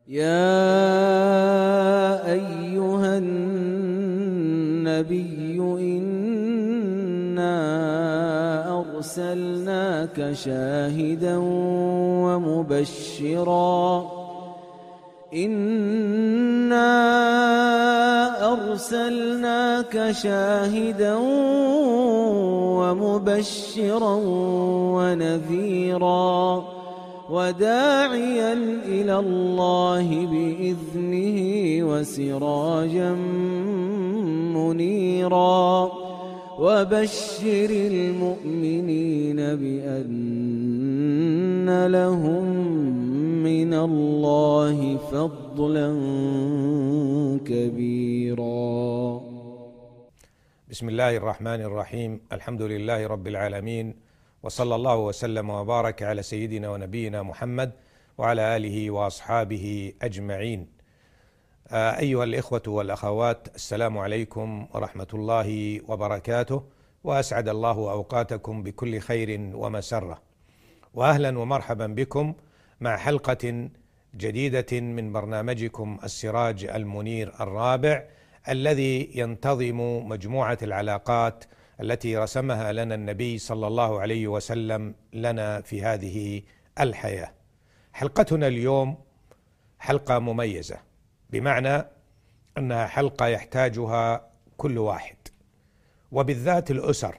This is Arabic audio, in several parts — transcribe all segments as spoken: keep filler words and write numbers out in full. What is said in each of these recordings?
يا أيها النبي إنا أرسلناك شاهدا ومبشرا إنا أرسلناك شاهدا ومبشرا ونذيرا وداعيا إلى الله بإذنه وسراجا منيرا وبشر المؤمنين بأن لهم من الله فضلا كبيرا. بسم الله الرحمن الرحيم. الحمد لله رب العالمين، وصلى الله وسلم وبارك على سيدنا ونبينا محمد وعلى آله وأصحابه أجمعين. أيها الإخوة والأخوات، السلام عليكم ورحمة الله وبركاته، وأسعد الله أوقاتكم بكل خير ومسرة، وأهلا ومرحبا بكم مع حلقة جديدة من برنامجكم السراج المنير الرابع، الذي ينتظم مجموعة العلاقات التي رسمها لنا النبي صلى الله عليه وسلم لنا في هذه الحياة. حلقتنا اليوم حلقة مميزة، بمعنى أنها حلقة يحتاجها كل واحد، وبالذات الأسر.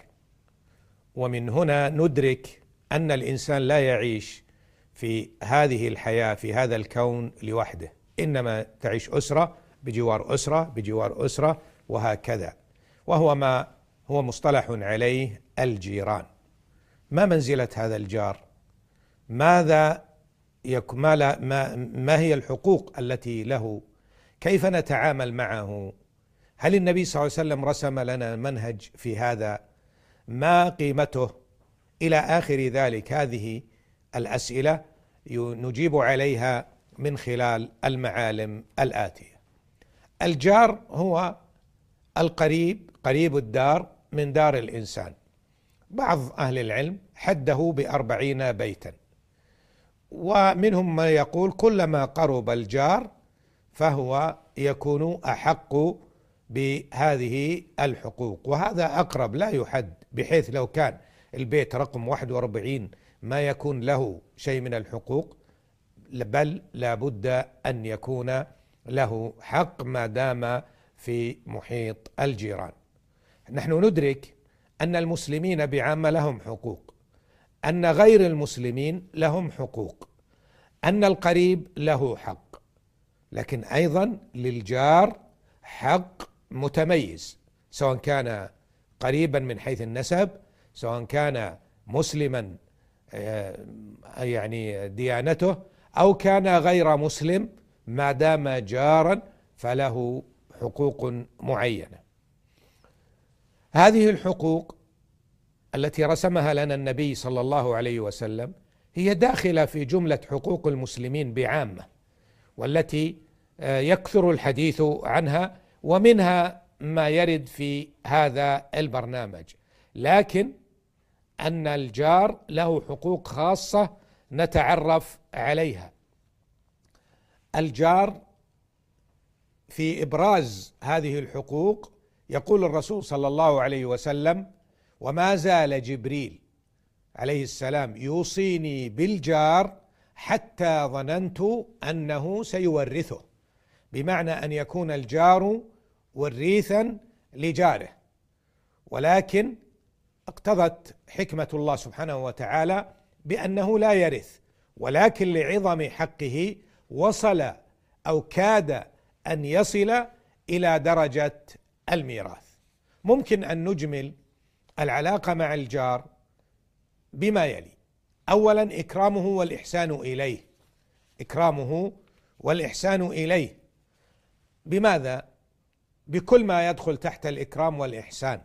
ومن هنا ندرك أن الإنسان لا يعيش في هذه الحياة في هذا الكون لوحده، إنما تعيش أسرة بجوار أسرة بجوار أسرة وهكذا، وهو ما هو مصطلح عليه الجيران. ما منزلة هذا الجار؟ ماذا يك... ما, لا... ما... ما هي الحقوق التي له؟ كيف نتعامل معه؟ هل النبي صلى الله عليه وسلم رسم لنا منهج في هذا؟ ما قيمته؟ إلى آخر ذلك. هذه الأسئلة نجيب عليها من خلال المعالم الآتية. الجار هو القريب، قريب الدار من دار الإنسان. بعض أهل العلم حده بأربعين بيتا، ومنهم ما يقول كلما قرب الجار فهو يكون أحق بهذه الحقوق، وهذا أقرب لا يحد، بحيث لو كان البيت رقم واحد وأربعين ما يكون له شيء من الحقوق، بل لابد أن يكون له حق ما دام في محيط الجيران. نحن ندرك أن المسلمين بعامة لهم حقوق، أن غير المسلمين لهم حقوق، أن القريب له حق، لكن أيضا للجار حق متميز، سواء كان قريبا من حيث النسب، سواء كان مسلما يعني ديانته، أو كان غير مسلم، ما دام جارا فله حقوق معينة. هذه الحقوق التي رسمها لنا النبي صلى الله عليه وسلم هي داخلة في جملة حقوق المسلمين بعامة، والتي يكثر الحديث عنها، ومنها ما يرد في هذا البرنامج، لكن أن الجار له حقوق خاصة نتعرف عليها. الجار في إبراز هذه الحقوق يقول الرسول صلى الله عليه وسلم: وما زال جبريل عليه السلام يوصيني بالجار حتى ظننت أنه سيورثه، بمعنى أن يكون الجار وريثا لجاره، ولكن اقتضت حكمة الله سبحانه وتعالى بأنه لا يرث، ولكن لعظم حقه وصل أو كاد أن يصل إلى درجة الميراث. ممكن أن نجمل العلاقة مع الجار بما يلي: أولا، إكرامه والإحسان إليه. إكرامه والإحسان إليه بماذا؟ بكل ما يدخل تحت الإكرام والإحسان،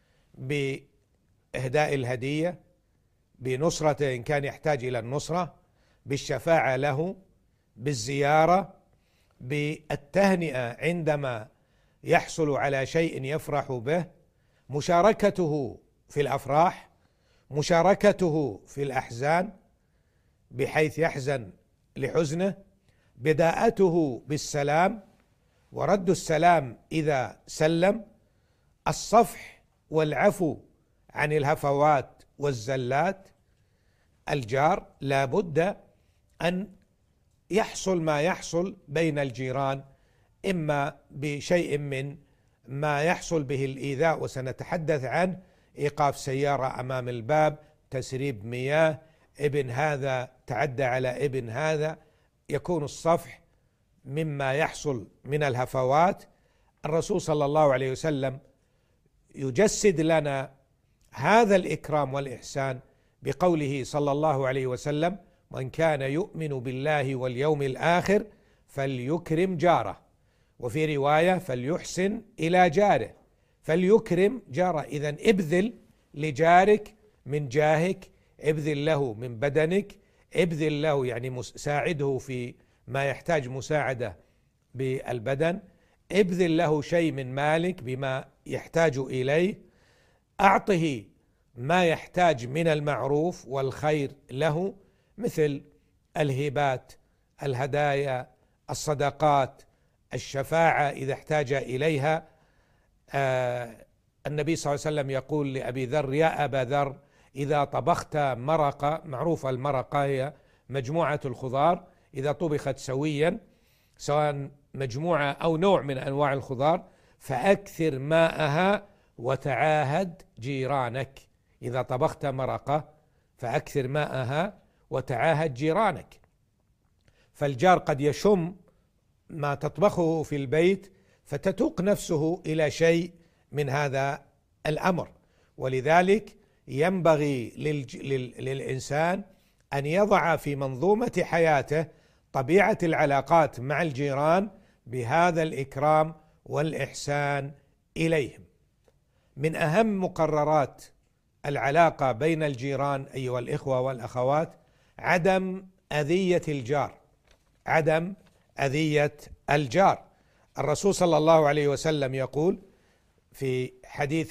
بإهداء الهدية، بنصرته إن كان يحتاج إلى النصرة، بالشفاعة له، بالزيارة، بالتهنئة عندما يحصل على شيء يفرح به، مشاركته في الأفراح، مشاركته في الأحزان بحيث يحزن لحزنه، بداءته بالسلام ورد السلام إذا سلم، الصفح والعفو عن الهفوات والزلات. الجار لا بد أن يحصل ما يحصل بين الجيران، إما بشيء من ما يحصل به الإيذاء وسنتحدث عنه، إيقاف سيارة أمام الباب، تسريب مياه، ابن هذا تعدى على ابن هذا، يكون الصفح مما يحصل من الهفوات. الرسول صلى الله عليه وسلم يجسد لنا هذا الإكرام والإحسان بقوله صلى الله عليه وسلم: من كان يؤمن بالله واليوم الآخر فليكرم جاره، وفي رواية فليحسن إلى جاره، فليكرم جاره. إذن ابذل لجارك من جاهك، ابذل له من بدنك، ابذل له يعني ساعده في ما يحتاج مساعدة بالبدن، ابذل له شيء من مالك بما يحتاج إليه، أعطه ما يحتاج من المعروف والخير له، مثل الهبات، الهدايا، الصدقات، الشفاعة إذا احتاج إليها. آه النبي صلى الله عليه وسلم يقول لأبي ذر: يا أبا ذر، إذا طبخت مرقة، معروفة المرقة هي مجموعة الخضار إذا طبخت سويا، سواء مجموعة أو نوع من أنواع الخضار، فأكثر ماءها وتعاهد جيرانك. إذا طبخت مرقة فأكثر ماءها وتعاهد جيرانك. فالجار قد يشم ما تطبخه في البيت فتتوق نفسه إلى شيء من هذا الأمر، ولذلك ينبغي للج... لل... للإنسان أن يضع في منظومة حياته طبيعة العلاقات مع الجيران بهذا الإكرام والإحسان إليهم. من أهم مقررات العلاقة بين الجيران أيها الإخوة والأخوات عدم أذية الجار، عدم أذية الجار. الرسول صلى الله عليه وسلم يقول في حديث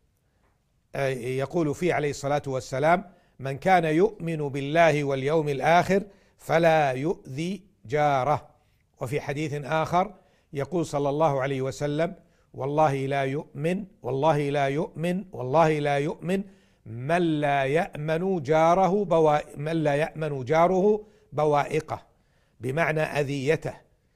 يقول فيه عليه الصلاة والسلام: من كان يؤمن بالله واليوم الآخر فلا يؤذي جاره. وفي حديث آخر يقول صلى الله عليه وسلم: والله لا يؤمن والله لا يؤمن والله لا يؤمن من لا يأمن جاره بوائق من لا يأمن جاره بوائقه، بمعنى أذيته.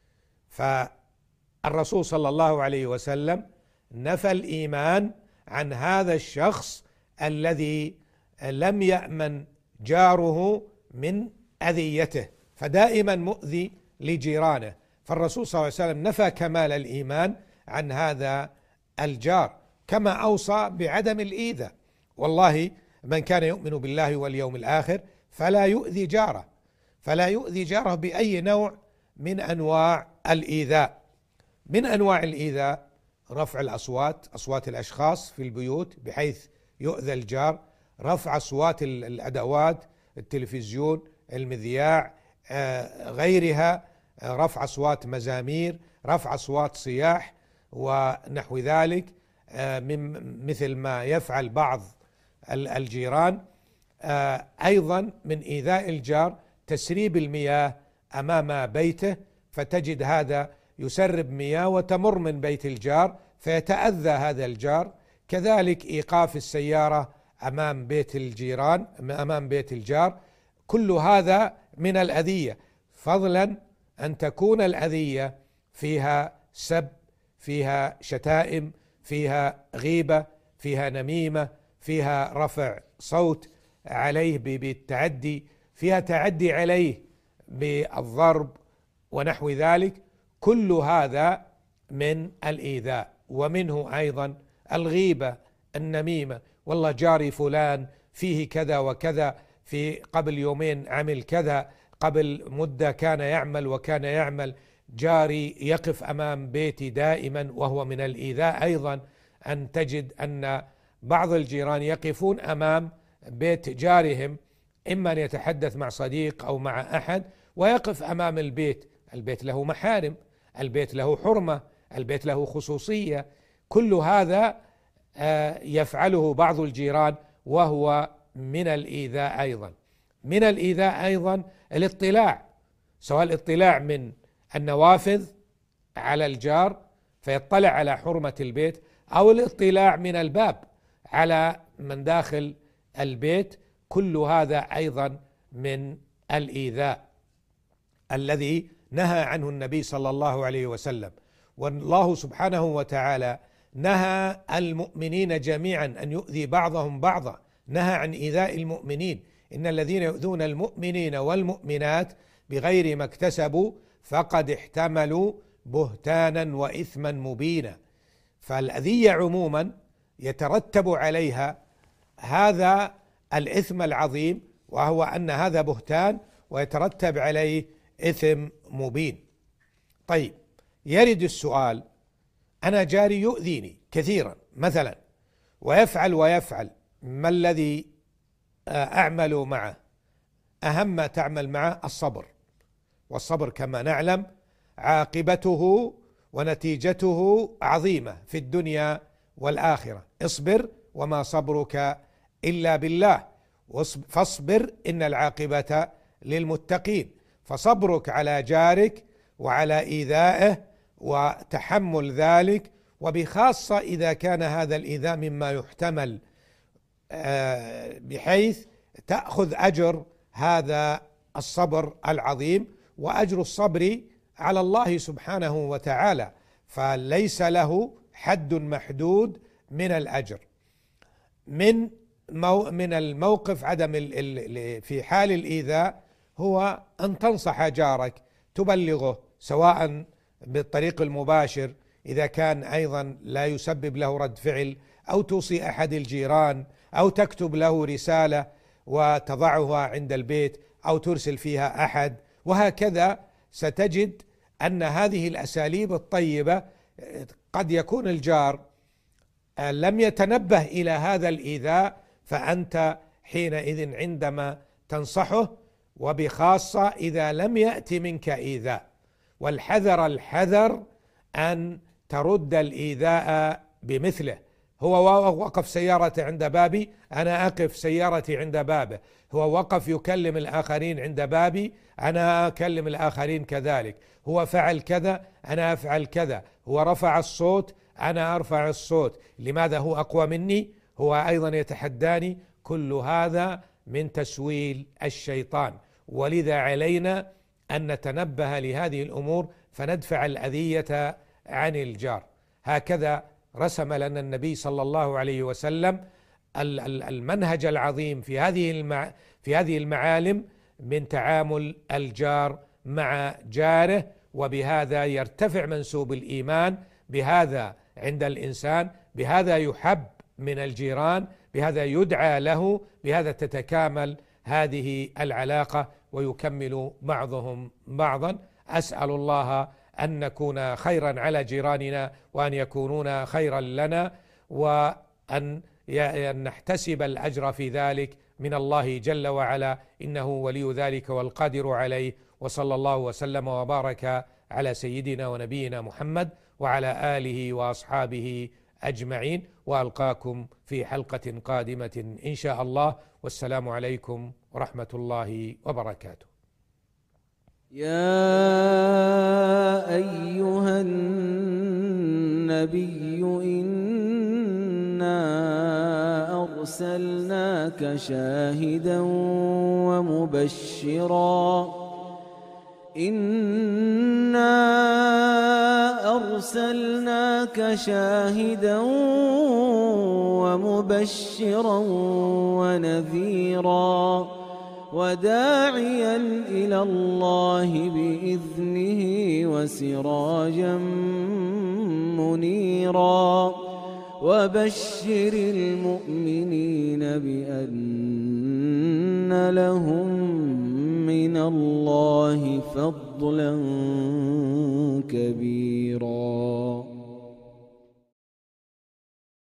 فالرسول صلى الله عليه وسلم نفى الإيمان عن هذا الشخص الذي لم يأمن جاره من أذيته، فدائما مؤذي لجيرانه. فالرسول صلى الله عليه وسلم نفى كمال الإيمان عن هذا الجار، كما أوصى بعدم الإيذاء: والله من كان يؤمن بالله واليوم الآخر فلا يؤذي جاره، فلا يؤذي جاره بأي نوع من أنواع الإيذاء. من أنواع الإيذاء رفع الأصوات، أصوات الأشخاص في البيوت بحيث يؤذى الجار، رفع أصوات الأدوات، التلفزيون، المذياع، غيرها، رفع أصوات مزامير، رفع أصوات صياح ونحو ذلك، من مثل ما يفعل بعض الجيران. أيضا من إيذاء الجار تسريب المياه أمام بيته، فتجد هذا يسرب مياه وتمر من بيت الجار فيتأذى هذا الجار. كذلك إيقاف السيارة أمام بيت الجيران، أمام بيت الجار، كل هذا من الأذية، فضلا أن تكون الأذية فيها سب، فيها شتائم، فيها غيبة، فيها نميمة، فيها رفع صوت عليه بالتعدي، فيها تعدي عليه بالضرب ونحو ذلك. كل هذا من الإيذاء. ومنه أيضا الغيبة، النميمة: والله جاري فلان فيه كذا وكذا، في قبل يومين عمل كذا، قبل مدة كان يعمل وكان يعمل، جاري يقف أمام بيتي دائما. وهو من الإيذاء أيضا أن تجد أن بعض الجيران يقفون أمام بيت جارهم، إما أن يتحدث مع صديق أو مع أحد ويقف أمام البيت. البيت له محارم، البيت له حرمة، البيت له خصوصية. كل هذا يفعله بعض الجيران وهو من الإيذاء أيضا. من الإيذاء أيضا الاطلاع، سواء الاطلاع من النوافذ على الجار فيطلع على حرمة البيت، أو الاطلاع من الباب على من داخل البيت، كل هذا أيضا من الإيذاء الذي نهى عنه النبي صلى الله عليه وسلم. والله سبحانه وتعالى نهى المؤمنين جميعا أن يؤذي بعضهم بعضا، نهى عن إيذاء المؤمنين. إن الذين يؤذون المؤمنين والمؤمنات بغير ما اكتسبوا فقد احتملوا بهتانا وإثما مبينا. فالأذية عموما يترتب عليها هذا الإثم العظيم، وهو أن هذا بهتان ويترتب عليه إثم مبين. طيب، يرد السؤال: أنا جاري يؤذيني كثيرا مثلا ويفعل ويفعل، ما الذي أعمل معه؟ أهم ما تعمل معه الصبر، والصبر كما نعلم عاقبته ونتيجته عظيمة في الدنيا والآخرة. اصبر وما صبرك إلا بالله، فاصبر إن العاقبة للمتقين. فصبرك على جارك وعلى إيذائه وتحمل ذلك، وبخاصة إذا كان هذا الإيذاء مما يحتمل بحيث تأخذ أجر هذا الصبر العظيم، وأجر الصبر على الله سبحانه وتعالى، فليس له حد محدود من الأجر. من من الموقف عدم في حال الإيذاء هو أن تنصح جارك، تبلغه سواء بالطريق المباشر إذا كان أيضا لا يسبب له رد فعل، أو توصي أحد الجيران، أو تكتب له رسالة وتضعها عند البيت، أو ترسل فيها أحد، وهكذا. ستجد أن هذه الأساليب الطيبة قد يكون الجار لم يتنبه إلى هذا الإيذاء، فأنت حينئذ عندما تنصحه، وبخاصة إذا لم يأتي منك إيذاء. والحذر الحذر أن ترد الإيذاء بمثله. هو وقف سيارة عند بابي، أنا أقف سيارتي عند بابه. هو وقف يكلم الآخرين عند بابي، أنا أكلم الآخرين كذلك. هو فعل كذا، أنا أفعل كذا. هو رفع الصوت، أنا أرفع الصوت. لماذا؟ هو أقوى مني، هو أيضا يتحداني. كل هذا من تسويل الشيطان، ولذا علينا أن نتنبه لهذه الأمور فندفع الأذية عن الجار. هكذا رسم لنا النبي صلى الله عليه وسلم المنهج العظيم في هذه في هذه المعالم من تعامل الجار مع جاره، وبهذا يرتفع منسوب الإيمان، بهذا عند الإنسان، بهذا يحب من الجيران، بهذا يدعى له، بهذا تتكامل هذه العلاقة ويكمل بعضهم بعضا. أسأل الله أن نكون خيرا على جيراننا، وأن يكونون خيرا لنا، وأن نحتسب الأجر في ذلك من الله جل وعلا، إنه ولي ذلك والقادر عليه. وصلى الله وسلم وبارك على سيدنا ونبينا محمد وعلى آله وأصحابه أجمعين، وألقاكم في حلقة قادمة إن شاء الله، والسلام عليكم ورحمة الله وبركاته. يا أيها النبي إنا أرسلناك شاهدا ومبشرا إنا أرسلناك شاهدا ومبشرا ونذيرا وداعيا إلى الله بإذنه وسراجا منيرا وبشر المؤمنين بأن لهم من الله فضلا كبيرا.